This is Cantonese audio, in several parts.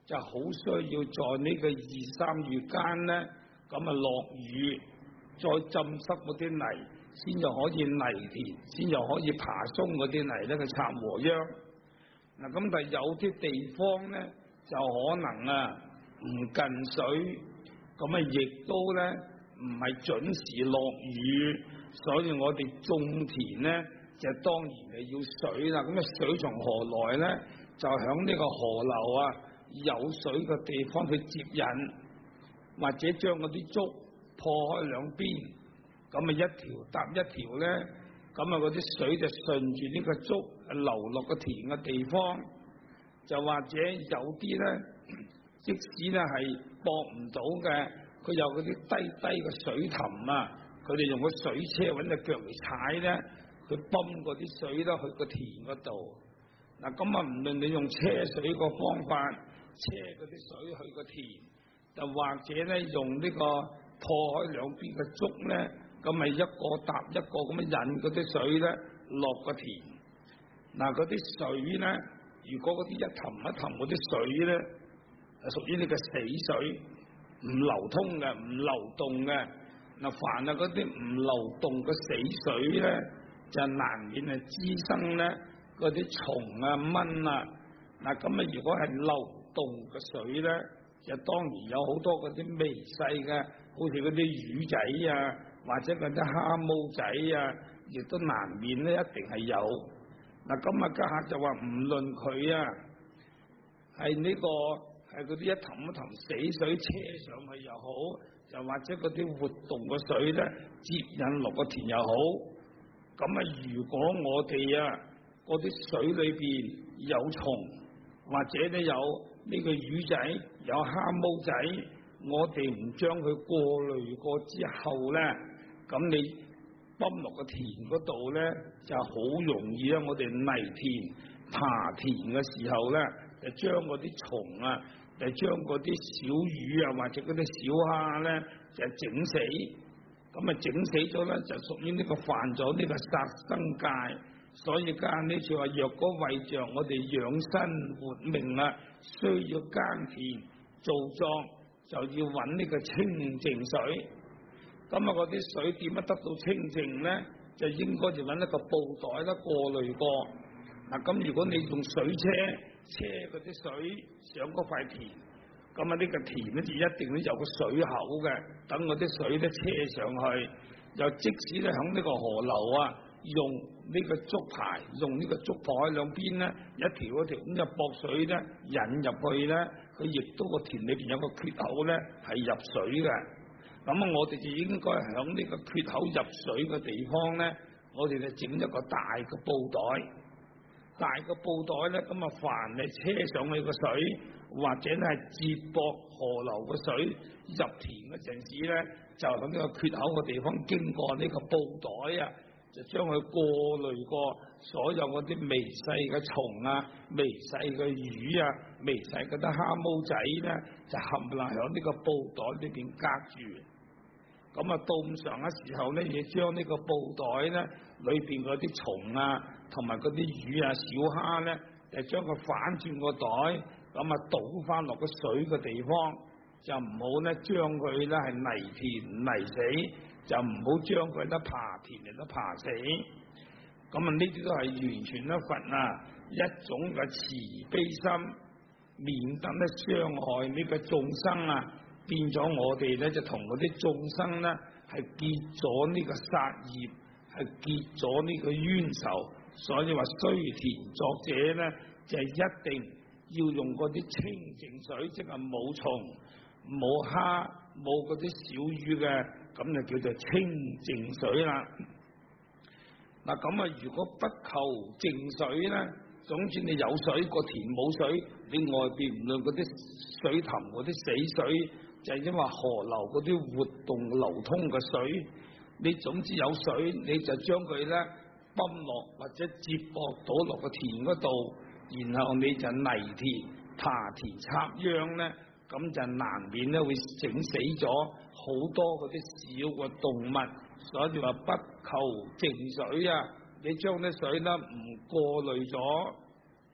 就好需要在呢個2、3月間咧，咁啊落雨，再浸濕嗰啲泥，先至可以泥田，先至可以爬鬆嗰啲泥咧去插禾秧。嗱，咁但係有啲地方咧就可能唔近水，咁亦都咧唔係準時落雨，所以我哋種田咧就當然係要水啦。咁水從何來咧？就響呢個河流有水嘅地方去接引，或者將嗰啲竹破開兩邊，咁一條搭一條咧，咁嗰啲水就順住呢個竹流落個田嘅地方。就或者有啲咧，即使咧係駁唔到嘅，佢有嗰啲低低嘅水凼佢哋用個水車揾隻腳嚟踩咧，佢泵嗰啲水咧去個田嗰度。嗱，咁唔論你用車水個方法車嗰啲水去個田，就或者咧用呢個破開兩邊嘅竹咧，咁一個搭一個咁引嗰啲水咧落個田。嗱，嗰啲水咧，如果嗰啲一氹一氹嗰啲水咧，係屬於呢個死水，唔流通嘅，唔流動嘅。嗱，凡係嗰啲唔流動嘅死水咧，就難免係滋生咧嗰啲蟲蚊嗱，咁如果係流動嘅水咧，就當然有好多嗰啲微細嘅，好似嗰啲魚仔或者嗰啲蝦毛仔亦都難免咧，一定係有。嗱，今日家下就話唔論佢係呢個係嗰啲一氹一氹死水車上去又好，又或者嗰啲活動嘅水咧接引落個田又好，咁如果我哋嗰啲水裏邊有蟲，或者咧有呢個魚仔，有蝦毛仔，我哋唔將佢過濾過之後咧，咁你泵落個田嗰度咧，就好容易我哋泥田爬田嘅時候咧，就將嗰啲蟲就將嗰啲小魚或者嗰啲小蝦咧，就整死。咁整死咗咧，就屬於呢個犯咗呢個殺生戒。所以間呢就話，若果為着我哋養生活命需要耕田做作，就要揾呢個清淨水。咁嗰啲水點樣得到清淨咧？就應該就揾一個布袋過濾過。嗱，咁如果你用水車嗰啲水上嗰塊田，咁呢個田咧就一定咧有個水口嘅，等嗰啲水咧車上去。又即使咧響呢個河流用呢個竹排，用呢個竹破喺兩邊咧，一條一條咁就駁水咧引入去咧，佢亦都個田裏邊有個缺口咧係入水嘅。咁我哋就應該響呢個缺口入水嘅地方咧，我哋就整一個大嘅布袋。大嘅布袋咧，咁凡係車上去嘅水，或者咧係接駁河流嘅水入田嗰陣時咧，就喺呢個缺口嘅地方經過呢個布袋就將佢過濾過所有嗰啲微細嘅蟲微細嘅魚微細嗰啲蝦毛仔咧，就冚唪唥響呢個布袋裏邊隔住。咁到咁上嘅時候咧，要將呢個布袋咧裏邊嗰啲蟲同埋嗰啲魚小蝦咧，就將佢反轉個袋，咁倒翻落個水嘅地方，就唔好咧將佢咧係泥田泥死，就唔好將佢咧爬田嚟都爬死。咁呢啲都係完全咧佛一種嘅慈悲心，免得咧傷害呢個眾生變咗我哋咧就同嗰啲眾生咧係結咗呢個殺業，係結咗呢個冤仇。所以話須田作者咧就係一定要用嗰啲清淨水，即係冇蟲冇蝦冇嗰啲小魚嘅，咁就叫做清淨水啦。嗱，咁如果不求淨水咧，總之你有水個田冇水，你外邊唔論嗰啲水凼嗰啲死水，就係因為河流嗰啲活動流通嘅水，你總之有水，你就將佢咧泵落或者接駁到落個田嗰度，然後你就泥田爬田插秧咧，咁就難免咧會整死咗好多嗰啲小嘅動物。所以話不求淨水你將啲水咧唔過濾咗，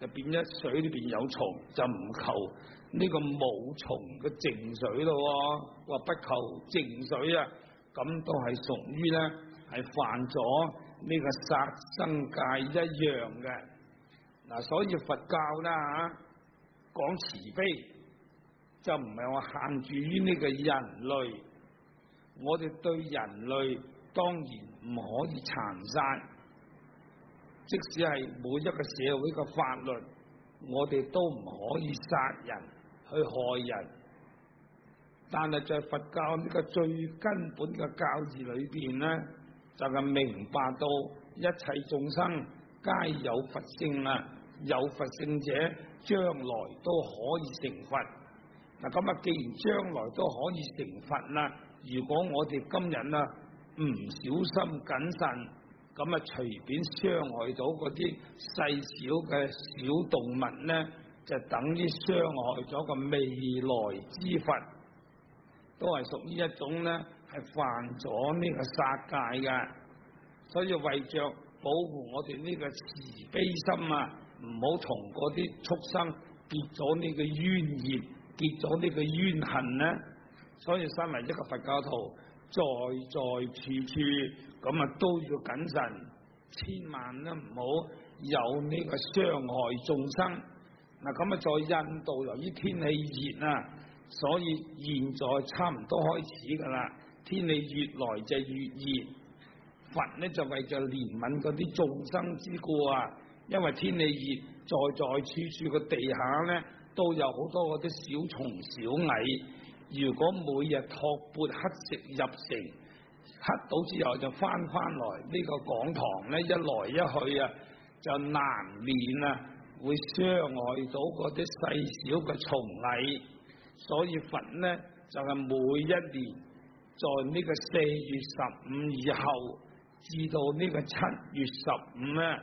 就變咗水裏邊有蟲，就唔求呢個冇蟲嘅淨水咯。話不求淨水啊，咁都係屬於咧係犯咗呢個殺生戒一樣嘅。嗱，所以佛教啦講慈悲，就唔係話限住於呢個人類，我哋對人類當然唔可以殘殺。即使係每一個社會嘅法律，我哋都唔可以殺人去害人。但係在佛教呢個最根本嘅教義裏邊呢，就係明白到一切眾生皆有佛性啊，有佛性者將來都可以成佛。嗱，咁啊，既然將來都可以成佛啦，如果我哋今日啊唔小心謹慎，咁啊，隨便傷害到嗰啲細小嘅小動物呢，就等於傷害咗個未來之佛，都係屬於一種呢係犯咗呢個殺戒嘅。所以為着保護我哋呢個慈悲心啊，唔好同嗰啲畜生結咗呢個冤孽，結咗呢個冤恨呢。所以身為一個佛教徒，在處處咁啊都要謹慎，千萬都唔好有呢個傷害眾生。嗱，咁啊在印度，由於天氣熱啊，所以現在差唔多開始噶啦，天氣越來就越熱。佛呢就為咗憐憫嗰啲眾生之故啊，因為天氣熱，在處處個地下呢都有好多嗰啲小蟲小蟻。如果每日托缽乞食入城，乞到之後就翻來呢個講堂呢，一來一去啊，就難免啊會傷害到嗰啲細小嘅蟲蟻。所以佛呢就係每一年在呢個4月15以後至到呢個7月15呢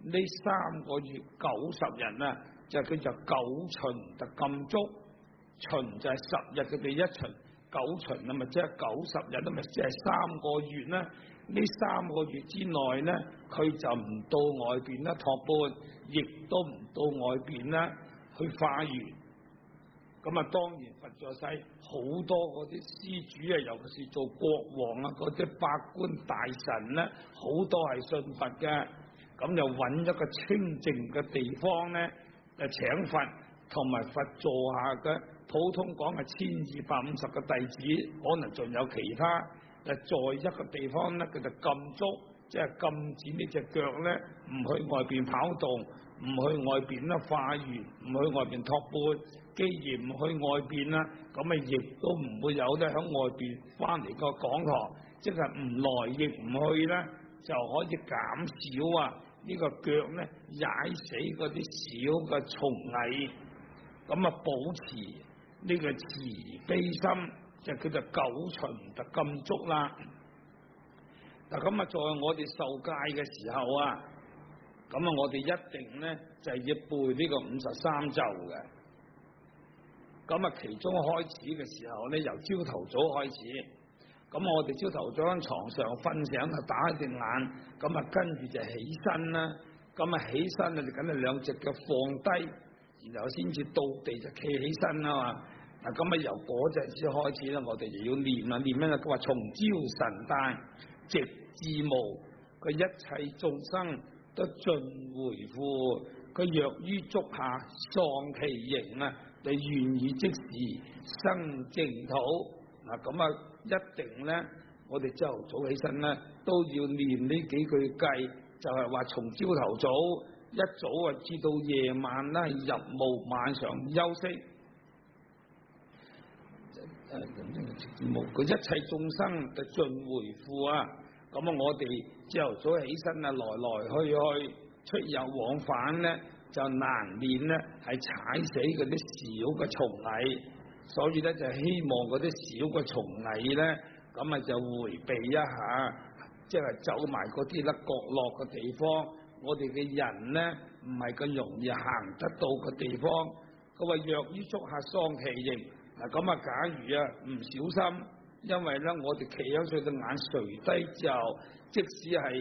3個月90日啊，就叫做九旬特禁足。旬就係10日佢哋一旬，九旬啊咪即係90日，都咪即係3個月啦。呢3個月之內呢，佢就唔到外邊啦托缽，亦都唔到外邊啦去化緣。咁啊，當然佛在世好多嗰啲施主啊，尤其是做國王啊，嗰啲百官大臣呢，好多係信佛嘅。咁就揾一個清靜嘅地方呢，就請佛同埋佛座下嘅普通講係1250個弟子，可能仲有其他，就在一個地方呢，佢就禁足，即係禁止呢隻腳呢唔去外邊跑動，唔去外邊啦化緣，唔去外邊托缽。既然唔去外邊啦，咁啊亦都唔會有咧喺外邊翻嚟個講堂，即係唔來亦唔去咧，就可以減少啊呢個腳咧踩死嗰啲小嘅蟲蟻，咁啊保持呢個慈悲心，就叫做九旬特禁足啦。嗱，咁啊在我哋受戒嘅時候啊，咁啊我哋一定咧就係要背呢個53咒嘅。咁啊，其中開始嘅時候咧，由朝頭早開始，咁我哋朝頭早喺床上瞓醒就打開隻眼，咁啊跟住就起身啦，咁啊起身啊就梗係兩隻腳放低，然後先至到地就企起身啦嘛。嗱，咁啊由嗰陣時開始咧，我哋就要念啦，念咩咧？佢話從朝晨誕直至暮，佢一切眾生都盡回復，佢若於足下喪其形啊！你願意即時生淨土。嗱，咁啊一定咧，我哋朝頭早起身咧都要念呢幾句偈，就係話從朝頭早一早啊至到夜晚啦入暮，晚上休息。佢一切眾生就盡回復啊！咁啊，我哋朝頭早起身啊，來來去去出入往返咧，就難免咧係踩死嗰啲小嘅蟲蟻，所以咧就希望嗰啲小嘅蟲蟻咧，咁啊就迴避一下，即係走埋嗰啲咧角落嘅地方。我哋嘅人咧唔係咁容易行得到嘅地方。佢話若於足下喪其形，嗱咁啊，假如啊唔小心，因為咧我哋企喺上對眼垂低之後，即使係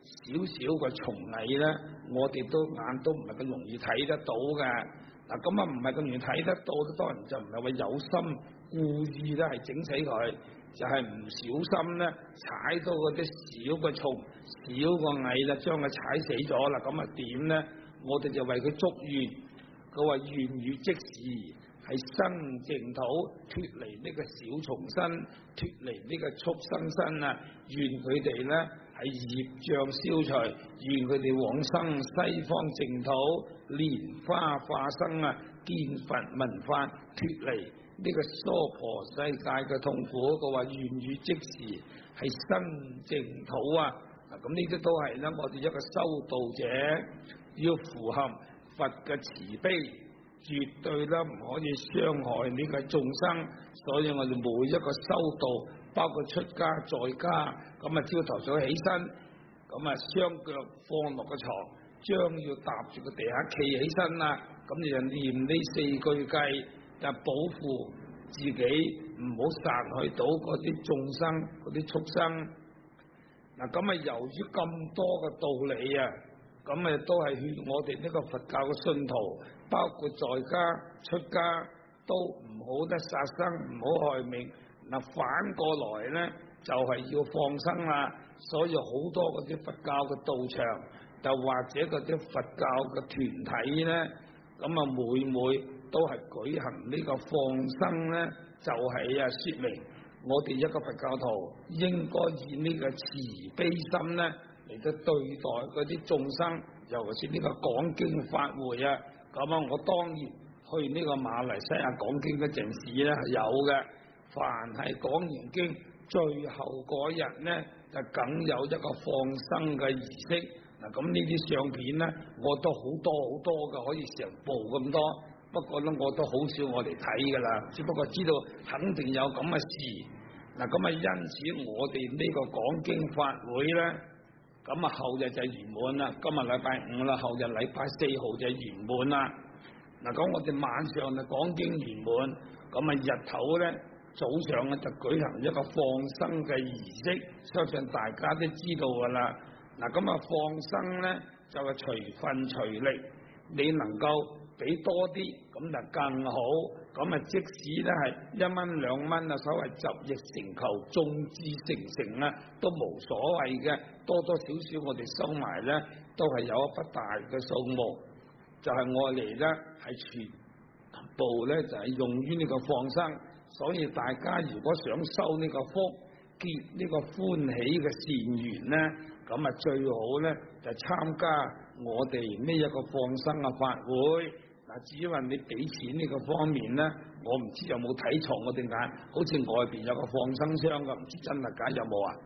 少少嘅蟲蟻咧，我哋都眼都唔係咁容易睇得到嘅。嗱，咁啊唔係咁容易睇得到，當然就唔係話有心故意咧係整死佢，就係唔小心咧踩到嗰啲小嘅蟲、小個蟻啦，將佢踩死咗啦。咁啊點咧？我哋就為佢祝願，佢話願與即時係生淨土，脫離呢個小蟲身，脫離呢個畜生身啊！願佢哋咧係業障消除，願佢哋往生西方淨土，蓮花化生啊，見佛聞法，脫離呢個娑婆世界嘅痛苦。佢話願與即時係生淨土啊！嗱，咁呢啲都係咧，我哋一個修道者要符合佛嘅慈悲，絕對咧唔可以傷害呢個眾生。所以我哋每一個修道，包括出家在家，咁啊朝頭早起身，咁啊雙腳放落個床，將要踏住個地下企起身啦，咁你就念呢四句偈，就保護自己唔好殺害到嗰啲眾生、嗰啲畜生。嗱，咁啊由於咁多嘅道理啊，咁啊都係勸我哋呢個佛教嘅信徒，包括在家出家，都唔好得殺生，唔好害命。嗱，反過來咧就係要放生啦。所以好多嗰啲佛教嘅道場，就或者嗰啲佛教嘅團體咧，咁啊每都係舉行呢個放生咧，就係說明我哋一個佛教徒應該以呢個慈悲心咧嚟到對待嗰啲眾生，尤其是呢個講經法會啊。咁啊，我當然去呢個馬來西亞講經嗰陣時咧係有嘅。凡係講完經，最後嗰日咧就梗有一個放生嘅儀式。嗱，咁呢啲相片咧，我都好多嘅，可以成部咁多。不過咧，我都好少我哋睇噶啦，只不過知道肯定有咁嘅事。嗱，咁啊，因此我哋呢個講經法會咧，咁啊後日就圓滿啦。今日禮拜五啦，後日禮拜4號就圓滿啦。嗱，咁我哋晚上就講經圓滿，咁啊日頭咧早上咧就舉行一個放生嘅儀式，相信大家都知道噶啦。嗱，咁啊放生咧就係隨份隨力，你能夠俾多啲咁就更好。咁啊即使咧係1蚊2蚊啊，所謂集腋成裘，眾志成城啊，都無所謂嘅。多多少少我哋收埋咧，都係有一筆大嘅數目，就係我嚟咧係全部咧就係用於呢個放生。所以大家如果想收呢個福，結呢個歡喜嘅善緣咧，咁啊最好咧就參加我哋呢一個放生嘅法會。嗱，至於話你俾錢呢個方面咧，我唔知有冇睇錯我哋眼，好似外邊有個放生箱噶，唔知真係假，有冇啊？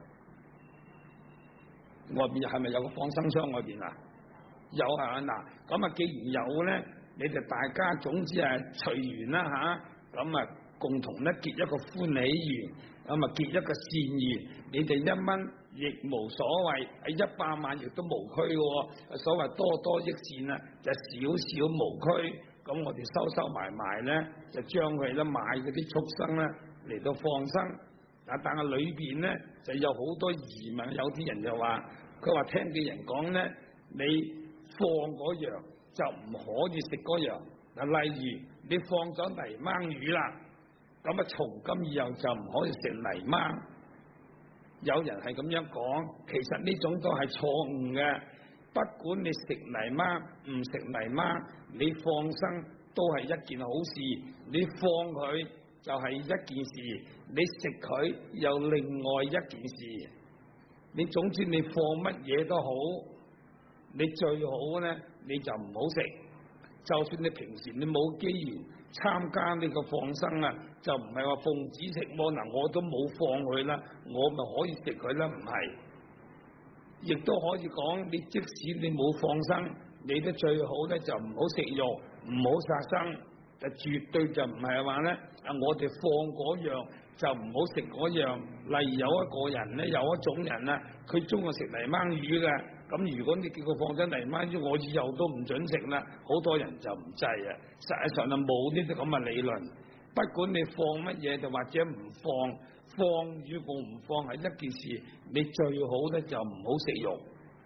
外邊係咪有個放生箱外邊啊？有係嘛？嗱，咁啊既然有咧，你哋大家總之係隨緣啦吓，咁啊共同咧結一個歡喜緣，咁啊結一個善緣，你哋1蚊亦無所謂，喺100萬亦都無區嘅。所謂多多益善啊，就少少無區。咁我哋收埋咧，就將佢咧買嗰啲畜生咧嚟到放生。但係裏邊咧就有好多疑問，有啲人就話，佢話聽啲人講咧，你放嗰樣就唔可以食嗰樣。嗱，例如你放咗泥鯭魚啦，咁啊從今以後就唔可以食泥鯭。有人係咁樣講，其實呢種都係錯誤嘅。不管你食泥鯭唔食泥鯭，你放生都係一件好事。你放佢就係一件事，你食佢又另外一件事。你總之你放乜嘢都好，你最好咧你就唔好食。就算你平時你冇機緣參加呢個放生啊，就唔係話奉旨食喎。嗱，我都冇放佢啦，我咪可以食佢啦？唔係，亦都可以講，你即使你冇放生，你都最好咧就唔好食肉，唔好殺生，就絕對就唔係話咧我哋放嗰樣就唔好食嗰樣。例如有一個人咧，有一種人啊，佢中意食泥鯭魚嘅。咁如果你叫佢放咗泥鯭魚，我以後都唔準食啦。好多人就唔制啊。實際上就冇呢啲咁嘅理論。不管你放乜嘢，就或者唔放與冇唔放係一件事。你最好咧就唔好食肉。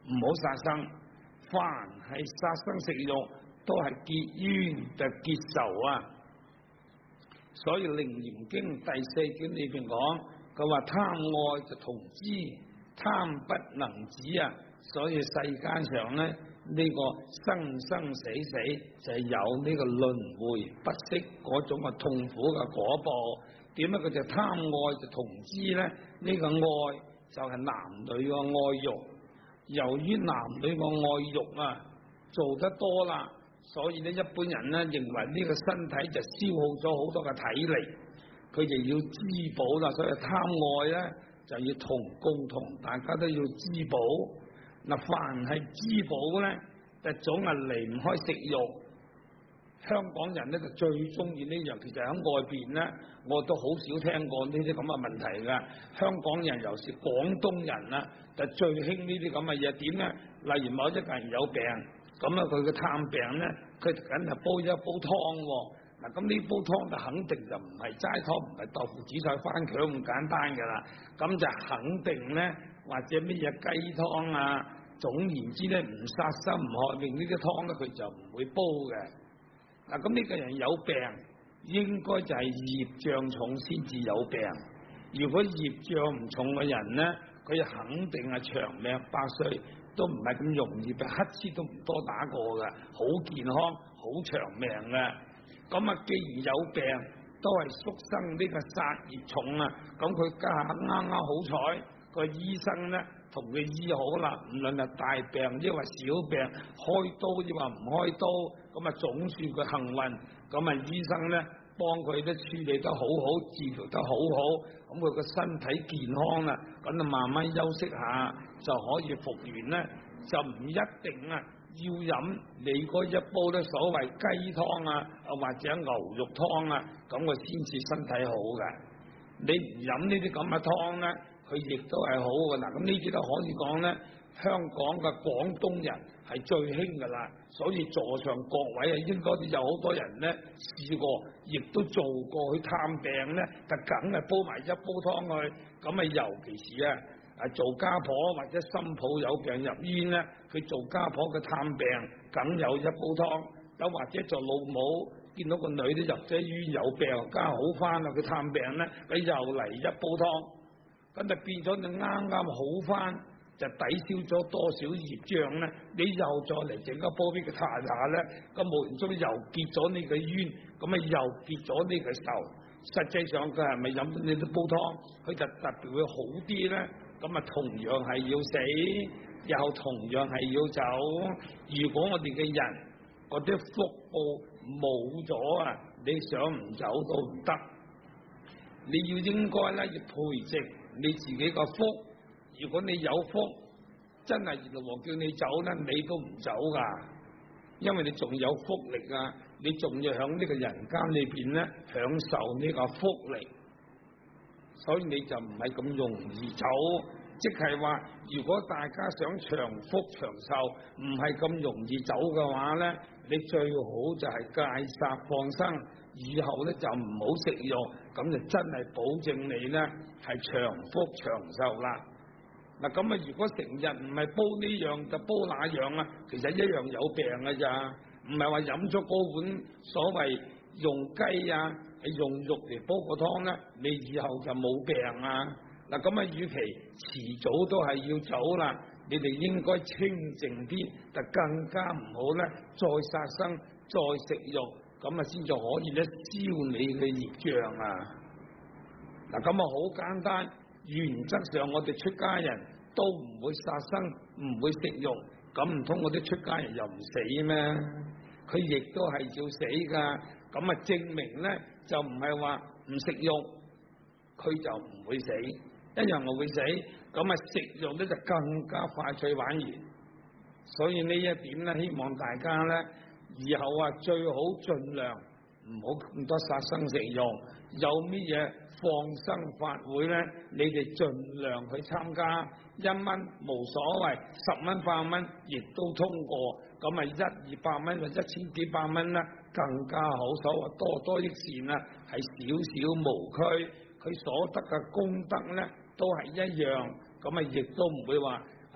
唔好殺生。凡係殺生食肉，都係結冤就結仇啊！所以《楞嚴經》第4卷裏邊講，佢話貪愛就同之，貪不能止啊！所以世間上咧呢個生生死死就係有呢個輪迴不息嗰種嘅痛苦嘅果報。點解佢就貪愛就同之咧？呢個愛就係男女嘅愛欲。由於男女嘅愛欲啊做得多啦，所以咧一般人咧認為呢個身體就消耗咗好多嘅體力，佢就要滋補啦。所以貪愛咧就要共同大家都要滋補。嗱，凡係滋補咧，就總係離唔開食肉。香港人咧就最中意呢樣，其實喺外邊咧我都好少聽過呢啲咁嘅問題㗎。香港人尤其是廣東人啊，就最興呢啲咁嘅嘢。點咧？例如某一個人有病，咁啊佢嘅探病咧，佢梗係煲一煲湯喎。嗱，咁呢煲湯就肯定就唔係齋湯，唔係豆腐、紫菜、番茄咁簡單㗎啦。咁就肯定咧，或者乜嘢雞湯啊，總言之咧唔殺生唔害命呢啲湯咧，佢就唔會煲嘅。嗱，咁呢個人有病，應該就係業障重先至有病。如果業障唔重嘅人咧，佢肯定係長命百歲，都唔係咁容易，乞嗤都唔多打過嘅，好健康，好長命嘅。咁啊，既然有病，都係宿生呢個殺業重啊，咁佢家下啱好彩，個醫生咧同佢醫好啦，唔論係大病抑或小病，開刀抑或唔開刀，咁啊總算佢幸運，咁啊醫生咧幫佢都處理得好好，治療得好好，咁佢個身體健康啦，咁啊慢慢休息下就可以復原咧，就唔一定啊要飲你嗰一煲咧所謂雞湯啊，或者牛肉湯啊，咁佢先至身體好嘅。你唔飲呢啲咁嘅湯咧，佢亦都係好嘅。嗱，咁呢啲都可以講咧，香港嘅廣東人係最興噶啦。所以座上各位啊，應該都有好多人咧試過，亦都做過去探病咧，就梗係煲埋一煲湯去。咁啊，尤其是做家婆或者新抱有病入醫院咧，佢做家婆嘅探病，梗有一煲湯。又或者做老母，見到個女都入咗醫院有病，家好翻啦，佢探病咧，佢又嚟一煲湯，咁就變咗你啱啱好翻，就抵消咗多少業障咧？你又再嚟整一煲俾佢嘆下咧，咁無形中又結咗呢個冤，咁啊又結咗呢個仇。實際上佢係咪飲咗呢啲煲湯，佢就特別會好啲咧？咁啊同樣係要死，又同樣係要走。如果我哋嘅人嗰啲福報冇咗啊，你想唔走都唔得。你要應該咧要培植你自己個福。如果你有福，真係閻羅王叫你走咧，你都唔走噶，因為你仲有福力啊，你仲要響呢個人間裏邊咧享受呢個福力，所以你就唔係咁容易走。即係話，如果大家想長福長壽，唔係咁容易走嘅話咧，你最好就係戒殺放生，以後咧就唔好食肉，咁就真係保證你咧係長福長壽啦。嗱，咁啊，如果成日唔係煲呢樣就煲那樣啊，其實一樣有病㗎咋，唔係話飲咗嗰碗所謂用雞啊，係用肉嚟煲個湯咧，你以後就冇病啊。嗱，咁啊，與其遲早都係要走啦，你哋應該清靜啲，就更加唔好咧，再殺生，再食肉，咁啊先至可以咧消你嘅業障啊！嗱，咁啊好簡單，原則上我哋出家人都唔會殺生，唔會食肉，咁唔通我啲出家人又唔死咩？佢亦都係要死噶，咁啊證明咧就唔係話唔食肉，佢就唔會死。一樣我會死，咁啊食肉咧就更加快脆玩完。所以呢一點咧，希望大家咧以後啊最好盡量唔好咁多殺生食肉。有乜嘢放生法會咧，你哋盡量去參加，1蚊無所謂，10蚊8蚊亦都通過。咁啊100-200蚊或者1000幾百蚊啦，更加好。所謂多多益善啊，係少少無拘，佢所得嘅功德咧都係一樣，咁啊亦都唔會話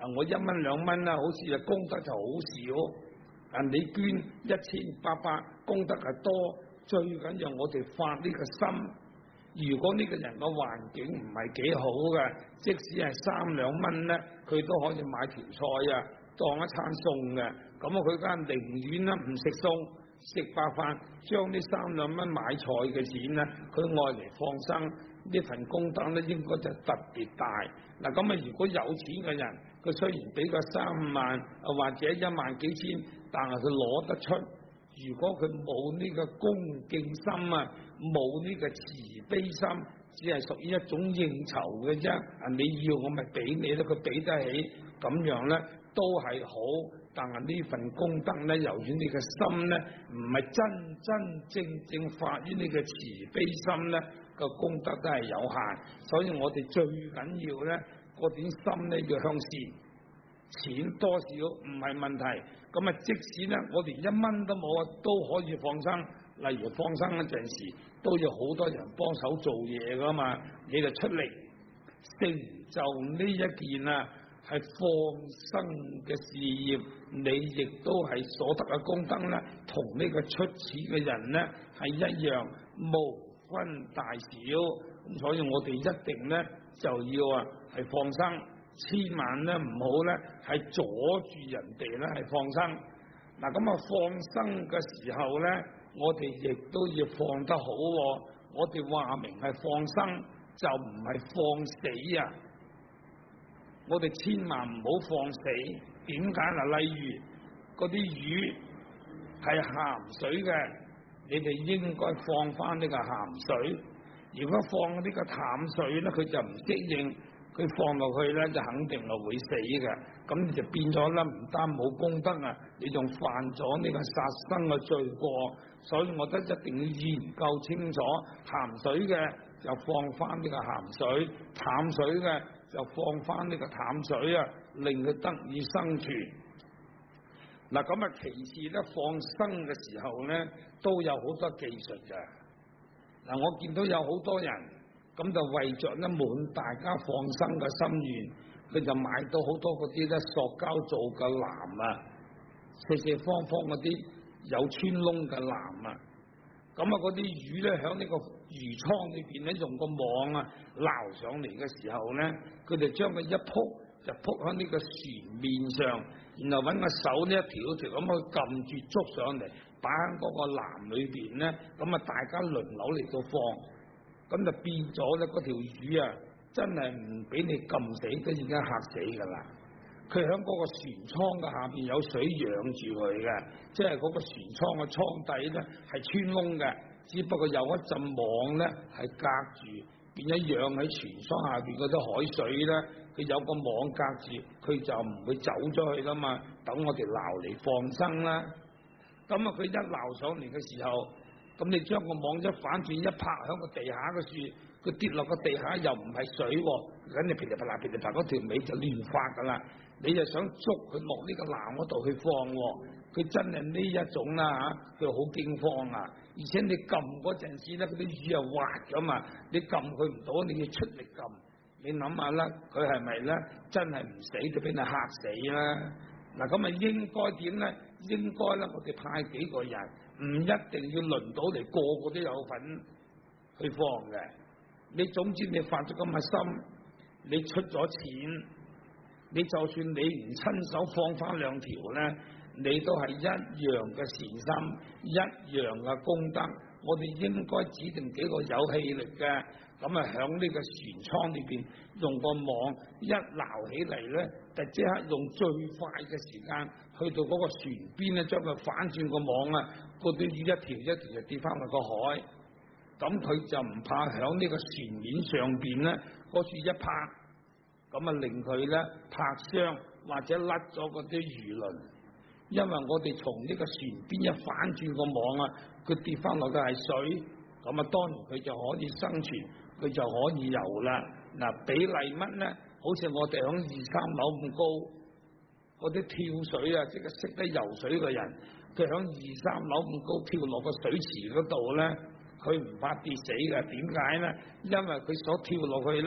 我1蚊2蚊啦，好似啊功德就好少，你捐1800功德係多，最緊要我哋發呢個心。如果呢個人嘅環境唔係幾好嘅，即使係3、2蚊咧，佢都可以買條菜啊，當一餐餸嘅。咁佢梗係寧願啦唔食餸，食白飯，將呢3、2蚊買菜嘅錢咧，佢愛嚟放生，呢份功德咧應該就特別大。嗱咁啊，如果有錢嘅人，佢雖然俾個3、5萬或者1萬幾千，但係佢攞得出。如果佢冇呢個恭敬心啊，冇呢個慈悲心，只係屬於一種應酬嘅啫。你要我咪俾你咯，佢俾得起，咁樣咧都係好。但係呢份功德咧，由於你嘅心咧唔係真正發於呢個慈悲心咧，個功德都係有限。所以我哋最緊要咧，嗰點心咧要向善。錢多少唔係問題，咁啊即使咧我哋1蚊都冇啊，都可以放生。例如放生嗰陣時，都要好多人幫手做嘢噶嘛，你就出嚟成就呢一件啊係放生嘅事業，你亦都係所得嘅功德咧，同呢個出錢嘅人咧係一樣，無分大小。咁所以我哋一定咧就要啊係放生。千萬咧唔好咧係阻住人哋咧係放生。嗱咁啊放生嘅時候咧，我哋亦都要放得好。我哋話明係放生，就唔係放死啊！我哋千萬唔好放死。點解嗱？例如嗰啲魚係鹹水嘅，你哋應該放翻呢個鹹水。如果放呢個淡水咧，佢就唔適應。佢放落去咧，就肯定係會死嘅。咁你就變咗啦，唔單冇功德啊，你仲犯咗呢個殺生嘅罪過。所以我覺得一定要研究清楚，鹹水嘅就放翻呢個鹹水，淡水嘅就放翻呢個淡水啊，令佢得以生存。嗱咁啊，其次咧放生嘅時候咧，都有好多技術嘅。嗱，我見到有好多人。咁就為着咧滿大家放生嘅心願，佢就買到好多嗰啲咧塑膠做嘅籃啊，四方嗰啲有穿窿嘅籃啊。咁啊嗰啲魚咧喺呢個魚倉裏邊咧用個網啊撈上嚟嘅時候咧，佢哋將佢一撲就撲喺呢個船面上，然後揾個手呢一條條咁去撳住捉上嚟，擺喺嗰個籃裏邊咧，咁啊大家輪流嚟到放。咁就變咗咧，嗰條魚啊，真係唔俾你撳死，都已經嚇死㗎啦！佢喺嗰個船艙嘅下邊有水養住佢嘅，即係嗰個船艙嘅艙底咧係穿窿嘅，只不過有一陣網咧係隔住，變咗養喺船艙下邊嗰啲海水咧，佢有個網隔住，佢就唔會走咗去啦嘛。等我哋撈嚟放生啦。咁啊，佢一撈上嚟嘅時候。咁你將個網一反轉一拍喺個地下嘅樹，佢跌落個地下又唔係水，咁你噼里啪啦嗰條尾就亂發噶啦。你就想捉佢落呢個籃嗰度去放，佢真係呢一種啦嚇，佢好驚慌啊！而且你撳嗰陣時咧，嗰啲魚又滑㗎嘛，你撳佢唔到，你要出力撳。你諗下啦，佢係咪咧真係唔死就俾你嚇死啦？嗱咁啊應該點咧？應該咧，我哋派幾個人。唔一定要輪到嚟，個個都有份去放嘅。你總之你發咗咁嘅心，你出咗錢，你就算你唔親手放翻2條咧，你都係一樣嘅善心，一樣嘅功德。我哋應該指定幾個有氣力嘅，咁啊響呢個船艙裏邊用個網一撈起嚟咧，就即刻用最快嘅時間去到嗰個船邊咧，將佢反轉個網啊，嗰啲魚一條一條就跌翻落個海，咁佢就唔怕響呢個船面上邊咧，嗰處一拍，咁啊令佢咧拍傷或者甩咗嗰啲魚鱗。因為我哋從呢個船邊一反轉個網啊，佢跌翻落嘅係水，咁啊當然佢就可以生存，佢就可以游啦。嗱，比例乜咧？好似我哋響2、3樓咁高，嗰啲跳水啊，即係識得游水嘅人，佢響2、3樓咁高跳落個水池嗰度咧，佢唔怕跌死嘅。點解咧？因為佢所跳落去咧，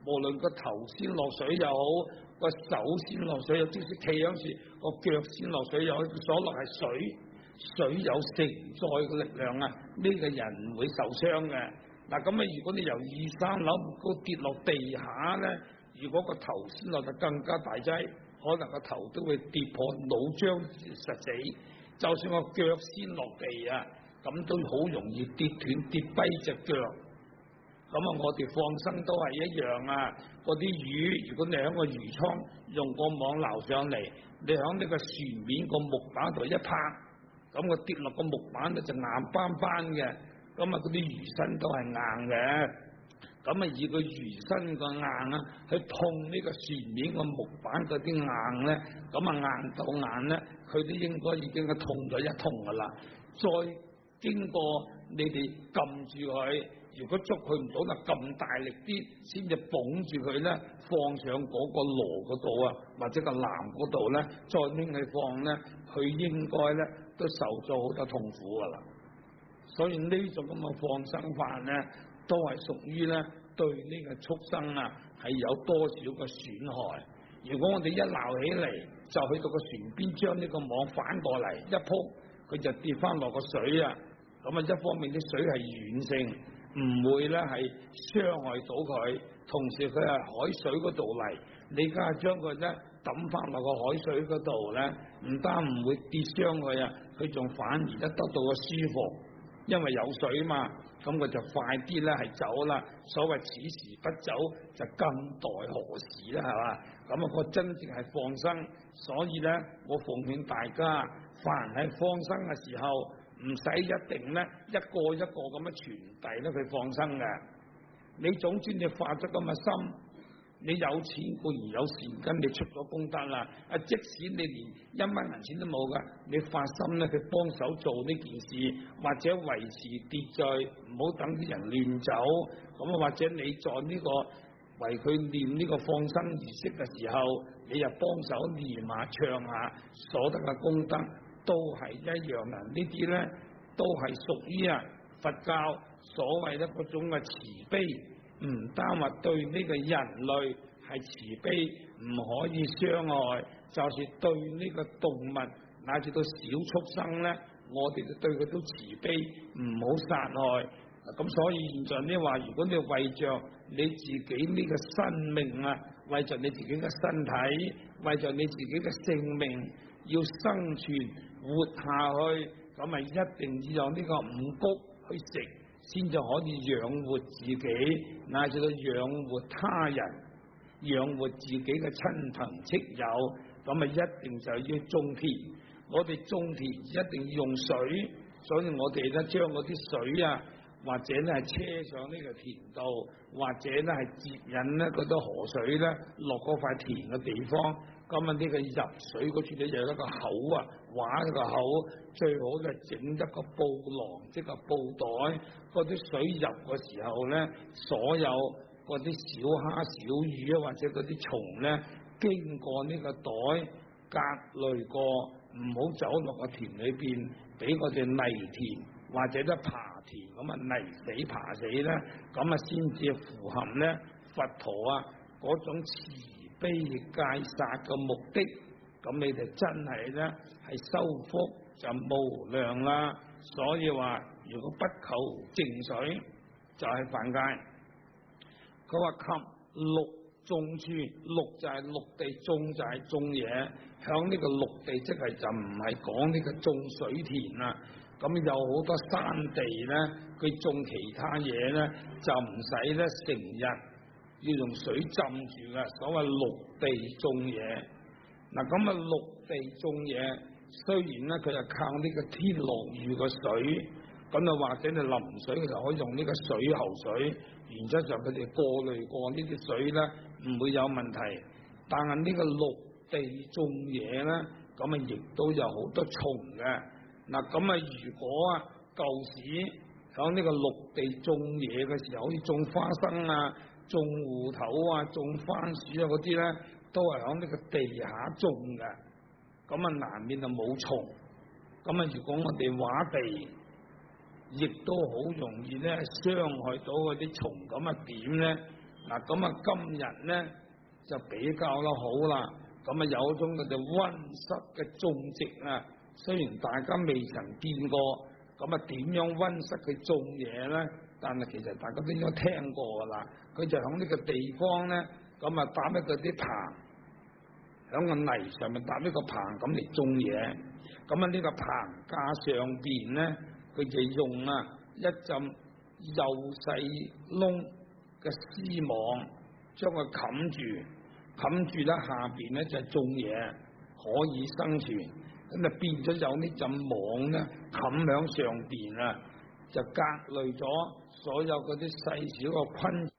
無論個頭先落水又好，個手先落水又，即使企喺處個腳先落水又好，所落係水，水有承載嘅力量啊，呢個人唔會受傷嘅。嗱咁啊，如果你由2、3樓高跌落地下咧，如果個頭先落得更加大劑，可能個頭都會跌破腦漿實死。就算個腳先落地啊，咁都好容易跌斷跌跛隻腳。咁啊，我哋放生都係一樣啊！嗰啲魚，如果你喺個魚倉用個網撈上嚟，你喺呢個船面個木板度一拍，咁個跌落個木板咧就硬邦邦嘅。咁啊，嗰啲魚身都係硬嘅。咁啊，以個魚身個硬啊，去碰呢個船面個木板嗰啲硬咧，咁啊硬到硬咧，佢都應該已經係痛咗一痛噶啦。再經過你哋撳住佢。如果捉佢唔到，就咁大力啲，先至綁住佢咧，放上嗰個籮嗰度啊，或者個籃嗰度咧，再拎去放咧，佢應該咧都受咗好多痛苦噶啦。所以呢種咁嘅放生法咧，都係屬於咧對呢個畜生啊係有多少個損害。如果我哋一撈起嚟，就去到個船邊，將呢個網反過嚟一撲，佢就跌翻落個水啊。咁啊，一方面啲水係軟性。唔會咧係傷害到佢，同時佢係海水嗰度嚟，你而家將佢咧抌翻落個海水嗰度咧，唔單唔會跌傷佢啊，佢仲反而咧得到個舒服，因為有水嘛，咁佢就快啲咧係走啦。所謂此時不走，就更待何時啦，係嘛？咁啊，個真正係放生，所以咧，我奉勸大家，凡係放生嘅時候，唔使一定咧一個一個咁樣傳遞咧佢放生嘅，你總之你發咗咁嘅心，你有錢固然有善根，你出咗功德啦。啊，即使你連1蚊銀錢都冇噶，你發心咧去幫手做呢件事，或者維持秩序，唔好等啲人亂走。咁啊，或者你在呢個為佢念呢個放生儀式嘅時候，你又幫手念下唱下，所得嘅功德。都係一樣啦，呢啲咧都係屬於啊佛教所謂咧嗰種嘅慈悲，唔單話對呢個人類係慈悲，唔可以傷害，就是對呢個動物乃至到小畜生咧，我哋對佢都慈悲，唔好殺害。咁所以現在呢話，如果你為着你自己呢個生命啊，為着你自己嘅身體，為着你自己嘅性命要生存活下去，咁咪一定要有呢個五穀去食，先至可以養活自己，乃至到養活他人，養活自己嘅親朋戚友。咁咪一定就要種田，我哋種田一定要用水，所以我哋咧將嗰啲水啊，或者咧係車上呢個田度，或者咧係接引咧嗰啲河水咧落嗰塊田嘅地方。咁啊，呢個入水嗰處咧有一個口啊，挖一個口，最好咧整一個布囊，即係布袋，嗰啲水入嘅時候咧，所有嗰啲小蝦小魚啊，或者嗰啲蟲咧，經過呢個袋隔濾過，唔好走落個田裏邊，俾我哋泥田或者咧爬田咁啊泥死爬死咧，咁啊先至符合咧佛陀啊嗰種慈悲戒殺嘅目的。咁你哋真係咧係修福就無量啦。所以話如果不求淨水就係犯戒。佢話及陸種處，陸就係陸地，種就係種嘢。響呢個陸地即係就唔係講呢個種水田啦。咁有好多山地咧，佢種其他嘢咧就唔使咧成日要用水浸住嘅，所謂陸地種嘢。嗱咁啊，陸地種嘢雖然咧佢係靠呢個天落雨嘅水，咁啊或者你淋水嘅時候可以用呢個水喉水，原則上佢哋過濾過呢啲水咧唔會有問題。但係呢個陸地種嘢咧，咁啊亦都有好多蟲嘅。嗱咁啊，如果啊舊時響呢個陸地種嘢嘅時候，好似種花生啊、種芋頭啊、種番薯啊嗰啲咧，都係響呢個地下種嘅，咁啊難免就冇蟲。咁啊，如果我哋挖地，亦都好容易咧傷害到嗰啲蟲。咁啊點咧？ 嗱，咁啊今日咧就比較得好啦，咁啊有一種叫做溫室嘅種植啊，雖然大家未曾見過，咁啊點樣溫室去種嘢咧？但係其實大家都應該聽過噶啦，佢就喺呢個地方咧，咁啊搭一個啲棚，喺個泥上面搭一個棚咁嚟種嘢，咁啊呢個棚架上邊咧，佢就用一浸幼細窿嘅絲網將佢冚住咧下邊咧就係種嘢可以生存，咁啊變咗有呢浸網咧冚響上邊啊，就隔離咗所有嗰啲細小嘅昆